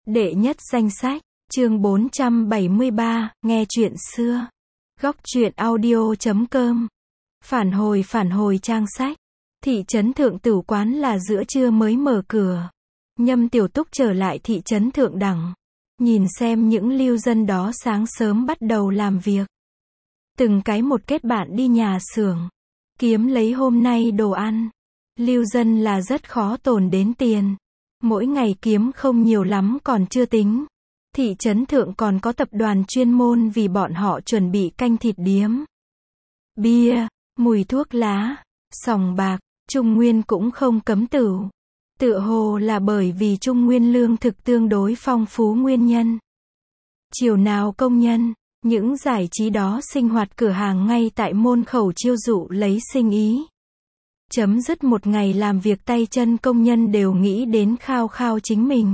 Đệ nhất danh sách, chương 473, nghe chuyện xưa. Góc truyện audio.com. Phản hồi trang sách. Thị trấn Thượng Tửu quán là giữa trưa mới mở cửa. Nhâm Tiểu Túc trở lại thị trấn Thượng Đẳng. Nhìn xem những lưu dân đó sáng sớm bắt đầu làm việc. Từng cái một kết bạn đi nhà xưởng. Kiếm lấy hôm nay đồ ăn. Lưu dân là rất khó tồn đến tiền. Mỗi ngày kiếm không nhiều lắm còn chưa tính. Thị trấn Thượng còn có tập đoàn chuyên môn vì bọn họ chuẩn bị canh thịt điếm. Bia, mùi thuốc lá, sòng bạc, Trung Nguyên cũng không cấm tửu. Tựa hồ là bởi vì Trung Nguyên lương thực tương đối phong phú nguyên nhân. Chiều nào công nhân, những giải trí đó sinh hoạt cửa hàng ngay tại môn khẩu chiêu dụ lấy sinh ý. Chấm dứt một ngày làm việc tay chân công nhân đều nghĩ đến khao khao chính mình.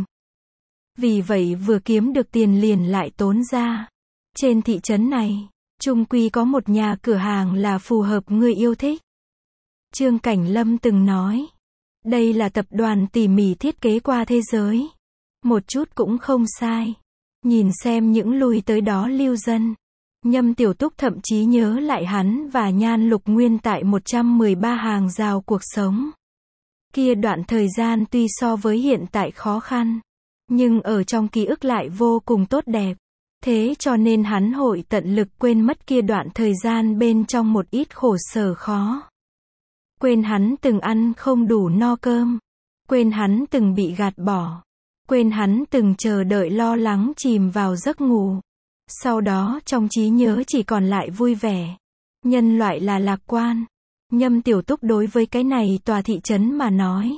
Vì vậy vừa kiếm được tiền liền lại tốn ra. Trên thị trấn này, chung quy có một nhà cửa hàng là phù hợp người yêu thích. Trương Cảnh Lâm từng nói, đây là tập đoàn tỉ mỉ thiết kế qua thế giới. Một chút cũng không sai. Nhìn xem những lui tới đó lưu dân. Nhâm Tiểu Túc thậm chí nhớ lại hắn và Nhan Lục Nguyên tại 113 hàng rào cuộc sống. Kia đoạn thời gian tuy so với hiện tại khó khăn, nhưng ở trong ký ức lại vô cùng tốt đẹp. Thế cho nên hắn hội tận lực quên mất kia đoạn thời gian bên trong một ít khổ sở khó. Quên hắn từng ăn không đủ no cơm. Quên hắn từng bị gạt bỏ. Quên hắn từng chờ đợi lo lắng chìm vào giấc ngủ. Sau đó trong trí nhớ chỉ còn lại vui vẻ. Nhân loại là lạc quan. Nhâm Tiểu Túc đối với cái này tòa thị trấn mà nói.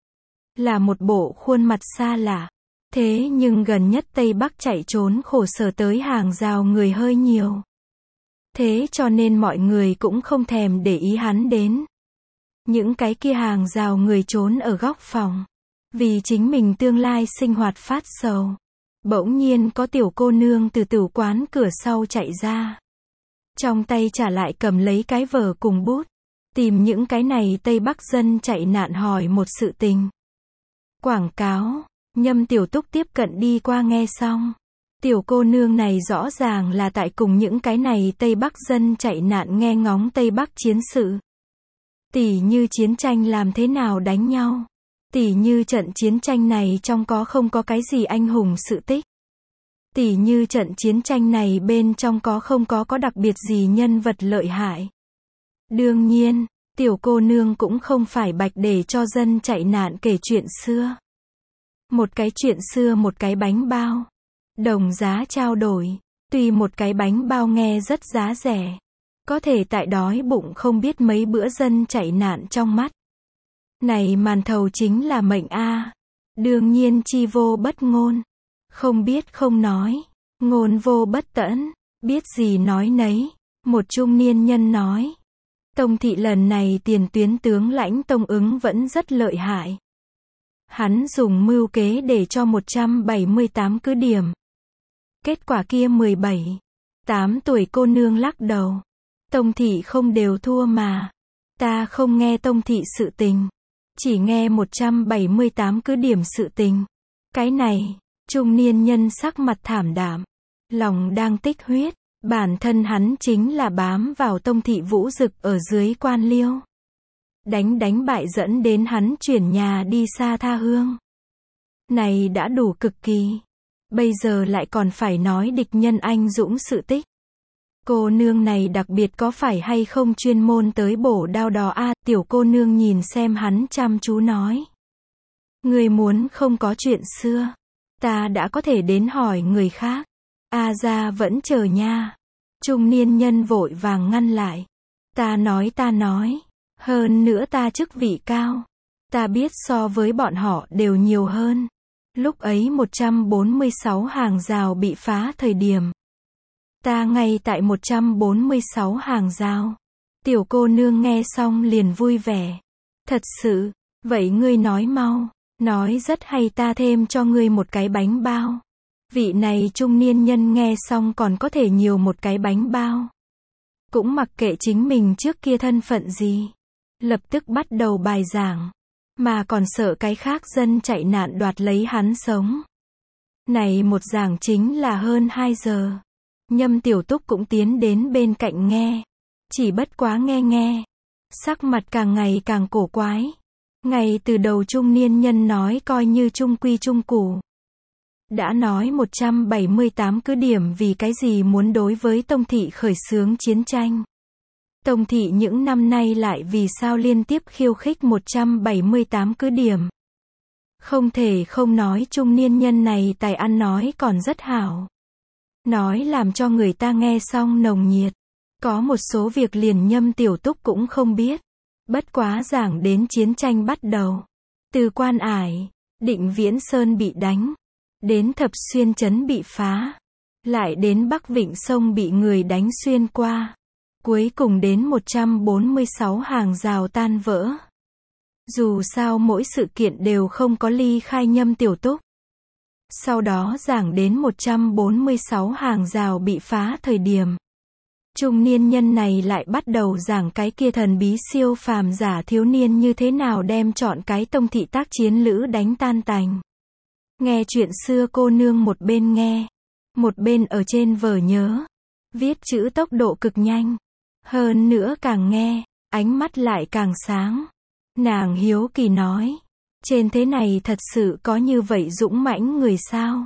Là một bộ khuôn mặt xa lạ. Thế nhưng gần nhất Tây Bắc chạy trốn khổ sở tới hàng rào người hơi nhiều. Thế cho nên mọi người cũng không thèm để ý hắn đến. Những cái kia hàng rào người trốn ở góc phòng. Vì chính mình tương lai sinh hoạt phát sầu. Bỗng nhiên có tiểu cô nương từ tửu quán cửa sau chạy ra. Trong tay trả lại cầm lấy cái vở cùng bút. Tìm những cái này Tây Bắc dân chạy nạn hỏi một sự tình. Quảng cáo. Nhâm Tiểu Túc tiếp cận đi qua nghe xong. Tiểu cô nương này rõ ràng là tại cùng những cái này Tây Bắc dân chạy nạn nghe ngóng Tây Bắc chiến sự. Tỉ như chiến tranh làm thế nào đánh nhau. Tỉ như trận chiến tranh này trong có không có cái gì anh hùng sự tích. Tỉ như trận chiến tranh này bên trong có không có đặc biệt gì nhân vật lợi hại. Đương nhiên, tiểu cô nương cũng không phải bạch để cho dân chạy nạn kể chuyện xưa. Một cái chuyện xưa một cái bánh bao. Đồng giá trao đổi. Tuy một cái bánh bao nghe rất giá rẻ. Có thể tại đói bụng không biết mấy bữa dân chạy nạn trong mắt. Này màn thầu chính là mệnh a. Đương nhiên chi vô bất ngôn. Không biết không nói. Ngôn vô bất tẫn. Biết gì nói nấy. Một trung niên nhân nói. Tông thị lần này tiền tuyến tướng lãnh Tông Ứng vẫn rất lợi hại. Hắn dùng mưu kế để cho 178 cứ điểm. Kết quả kia 8 tuổi cô nương lắc đầu. Tông thị không đều thua mà. Ta không nghe Tông thị sự tình. Chỉ nghe 178 cứ điểm sự tình. Cái này, trung niên nhân sắc mặt thảm đạm. Lòng đang tích huyết. Bản thân hắn chính là bám vào Tông thị Vũ Dực ở dưới Quan Liêu. Đánh bại dẫn đến hắn chuyển nhà đi xa tha hương. Này đã đủ cực kỳ. Bây giờ lại còn phải nói địch nhân anh dũng sự tích. Cô nương này đặc biệt có phải hay không chuyên môn tới bổ đao đó a? Tiểu cô nương nhìn xem hắn chăm chú nói. Người muốn không có chuyện xưa. Ta đã có thể đến hỏi người khác. A ra vẫn chờ nha. Trung niên nhân vội vàng ngăn lại. Ta nói. Hơn nữa ta chức vị cao. Ta biết so với bọn họ đều nhiều hơn. Lúc ấy 146 hàng rào bị phá thời điểm. Ta ngay tại 146 hàng rào. Tiểu cô nương nghe xong liền vui vẻ. Thật sự, vậy ngươi nói mau. Nói rất hay ta thêm cho ngươi một cái bánh bao. Vị này trung niên nhân nghe xong còn có thể nhiều một cái bánh bao. Cũng mặc kệ chính mình trước kia thân phận gì. Lập tức bắt đầu bài giảng. Mà còn sợ cái khác dân chạy nạn đoạt lấy hắn sống. Này một giảng chính là hơn 2 giờ. Nhâm Tiểu Túc cũng tiến đến bên cạnh nghe. Chỉ bất quá nghe. Sắc mặt càng ngày càng cổ quái. Ngay từ đầu trung niên nhân nói coi như trung quy trung củ. Đã nói 178 cứ điểm vì cái gì muốn đối với Tông Thị khởi xướng chiến tranh. Tông Thị những năm nay lại vì sao liên tiếp khiêu khích 178 cứ điểm. Không thể không nói trung niên nhân này tài ăn nói còn rất hảo. Nói làm cho người ta nghe xong nồng nhiệt. Có một số việc liền Nhâm Tiểu Túc cũng không biết. Bất quá giảng đến chiến tranh bắt đầu. Từ Quan Ải, Định Viễn Sơn bị đánh. Đến Thập Xuyên Trấn bị phá. Lại đến Bắc Vịnh Sông bị người đánh xuyên qua. Cuối cùng đến 146 hàng rào tan vỡ. Dù sao mỗi sự kiện đều không có ly khai Nhâm Tiểu Túc. Sau đó giảng đến 146 hàng rào bị phá thời điểm. Trung niên nhân này lại bắt đầu giảng cái kia thần bí siêu phàm giả thiếu niên như thế nào đem chọn cái Tông Thị tác chiến lữ đánh tan tành. Nghe chuyện xưa cô nương một bên nghe, một bên ở trên vở nhớ, viết chữ tốc độ cực nhanh. Hơn nữa càng nghe, ánh mắt lại càng sáng. Nàng hiếu kỳ nói, trên thế này thật sự có như vậy dũng mãnh người sao?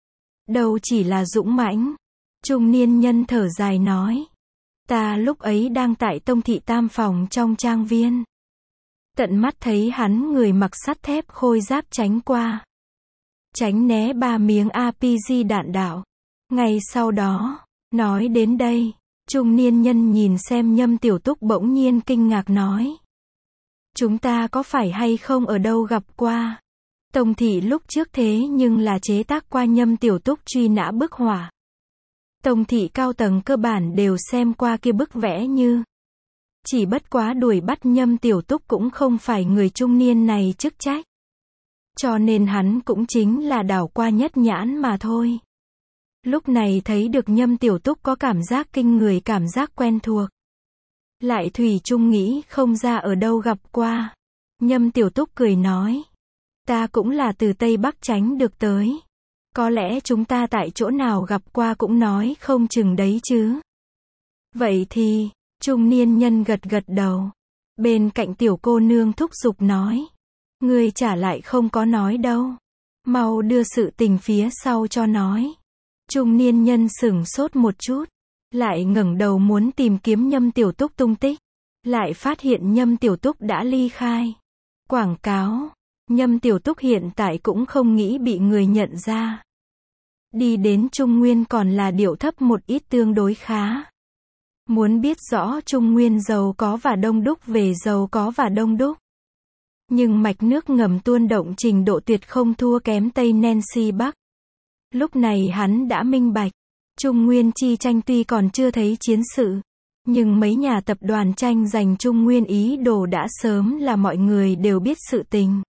Đâu chỉ là dũng mãnh. Trung niên nhân thở dài nói, ta lúc ấy đang tại Tông Thị tam phòng trong trang viên. Tận mắt thấy hắn người mặc sắt thép khôi giáp tránh qua. Tránh né 3 miếng RPG đạn đạo. Ngay sau đó, nói đến đây, trung niên nhân nhìn xem Nhâm Tiểu Túc bỗng nhiên kinh ngạc nói. Chúng ta có phải hay không ở đâu gặp qua? Tông Thị lúc trước thế nhưng là chế tác qua Nhâm Tiểu Túc truy nã bức họa. Tông Thị cao tầng cơ bản đều xem qua kia bức vẽ như. Chỉ bất quá đuổi bắt Nhâm Tiểu Túc cũng không phải người trung niên này chức trách. Cho nên hắn cũng chính là đảo qua nhất nhãn mà thôi. Lúc này thấy được Nhâm Tiểu Túc có cảm giác kinh người, cảm giác quen thuộc. Lại thủy chung nghĩ không ra ở đâu gặp qua. Nhâm Tiểu Túc cười nói. Ta cũng là từ Tây Bắc tránh được tới. Có lẽ chúng ta tại chỗ nào gặp qua cũng nói không chừng đấy chứ. Vậy thì, trung niên nhân gật gật đầu. Bên cạnh tiểu cô nương thúc giục nói. Ngươi trả lại không có nói đâu. Mau đưa sự tình phía sau cho nói. Trung niên nhân sửng sốt một chút. Lại ngẩng đầu muốn tìm kiếm Nhâm Tiểu Túc tung tích. Lại phát hiện Nhâm Tiểu Túc đã ly khai. Quảng cáo. Nhâm Tiểu Túc hiện tại cũng không nghĩ bị người nhận ra. Đi đến Trung Nguyên còn là điệu thấp một ít tương đối khá. Muốn biết rõ Trung Nguyên giàu có và đông đúc về giàu có và đông đúc. Nhưng mạch nước ngầm tuôn động trình độ tuyệt không thua kém Tây Nancy Bắc. Lúc này hắn đã minh bạch. Trung Nguyên chi tranh tuy còn chưa thấy chiến sự. Nhưng mấy nhà tập đoàn tranh giành Trung Nguyên ý đồ đã sớm là mọi người đều biết sự tình.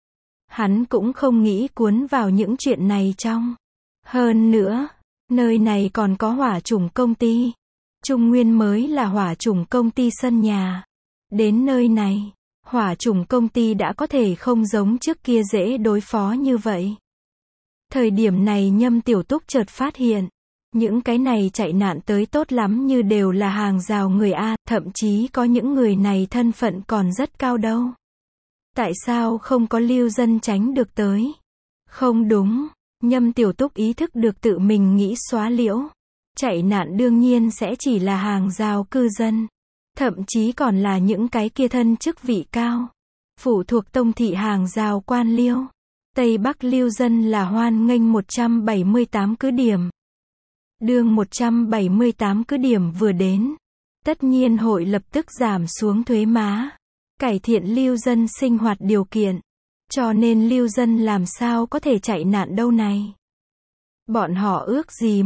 Hắn cũng không nghĩ cuốn vào những chuyện này trong. Hơn nữa, nơi này còn có hỏa chủng công ty. Trung Nguyên mới là hỏa chủng công ty sân nhà. Đến nơi này, hỏa chủng công ty đã có thể không giống trước kia dễ đối phó như vậy. Thời điểm này Nhâm Tiểu Túc chợt phát hiện. Những cái này chạy nạn tới tốt lắm như đều là hàng rào người A, thậm chí có những người này thân phận còn rất cao đâu. Tại sao không có lưu dân tránh được tới? Không đúng, Nhâm Tiểu Túc ý thức được tự mình nghĩ xóa liễu. Chạy nạn đương nhiên sẽ chỉ là hàng rào cư dân. Thậm chí còn là những cái kia thân chức vị cao. Phụ thuộc Tông Thị hàng rào quan liêu. Tây Bắc lưu dân là hoan nghênh 178 cứ điểm. Đương 178 cứ điểm vừa đến. Tất nhiên hội lập tức giảm xuống thuế má. Cải thiện lưu dân sinh hoạt điều kiện. Cho nên lưu dân làm sao có thể chạy nạn đâu này. Bọn họ ước gì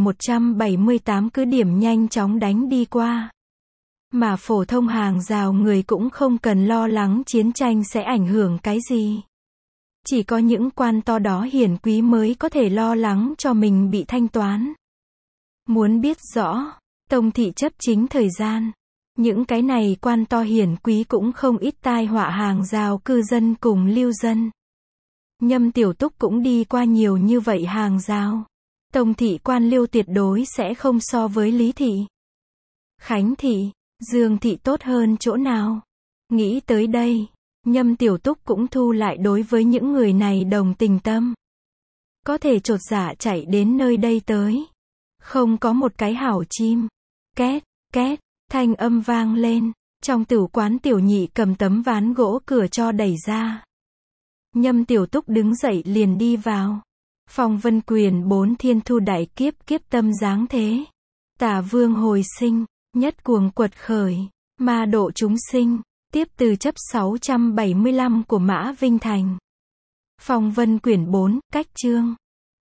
178 cứ điểm nhanh chóng đánh đi qua. Mà phổ thông hàng rào người cũng không cần lo lắng chiến tranh sẽ ảnh hưởng cái gì. Chỉ có những quan to đó hiển quý mới có thể lo lắng cho mình bị thanh toán. Muốn biết rõ, Tông Thị chấp chính thời gian. Những cái này quan to hiển quý cũng không ít tai họa hàng rào cư dân cùng lưu dân. Nhâm Tiểu Túc cũng đi qua nhiều như vậy hàng rào. Tông thị quan liêu tuyệt đối sẽ không so với Lý thị, Khánh thị, Dương thị tốt hơn chỗ nào. Nghĩ tới đây, Nhâm Tiểu Túc cũng thu lại đối với những người này đồng tình tâm. Có thể chột dạ chạy đến nơi đây tới. Không có một cái hảo chim. Két, két, thanh âm vang lên. Trong tửu quán Tiểu Nhị cầm tấm ván gỗ cửa cho đẩy ra. Nhâm Tiểu Túc đứng dậy liền đi vào. Phong Vân Quyền 4 thiên thu đại kiếp, kiếp tâm giáng thế. Tả vương hồi sinh, nhất cuồng quật khởi, ma độ chúng sinh. Tiếp từ chấp 675 của Mã Vinh Thành. Phong Vân Quyển 4, cách chương.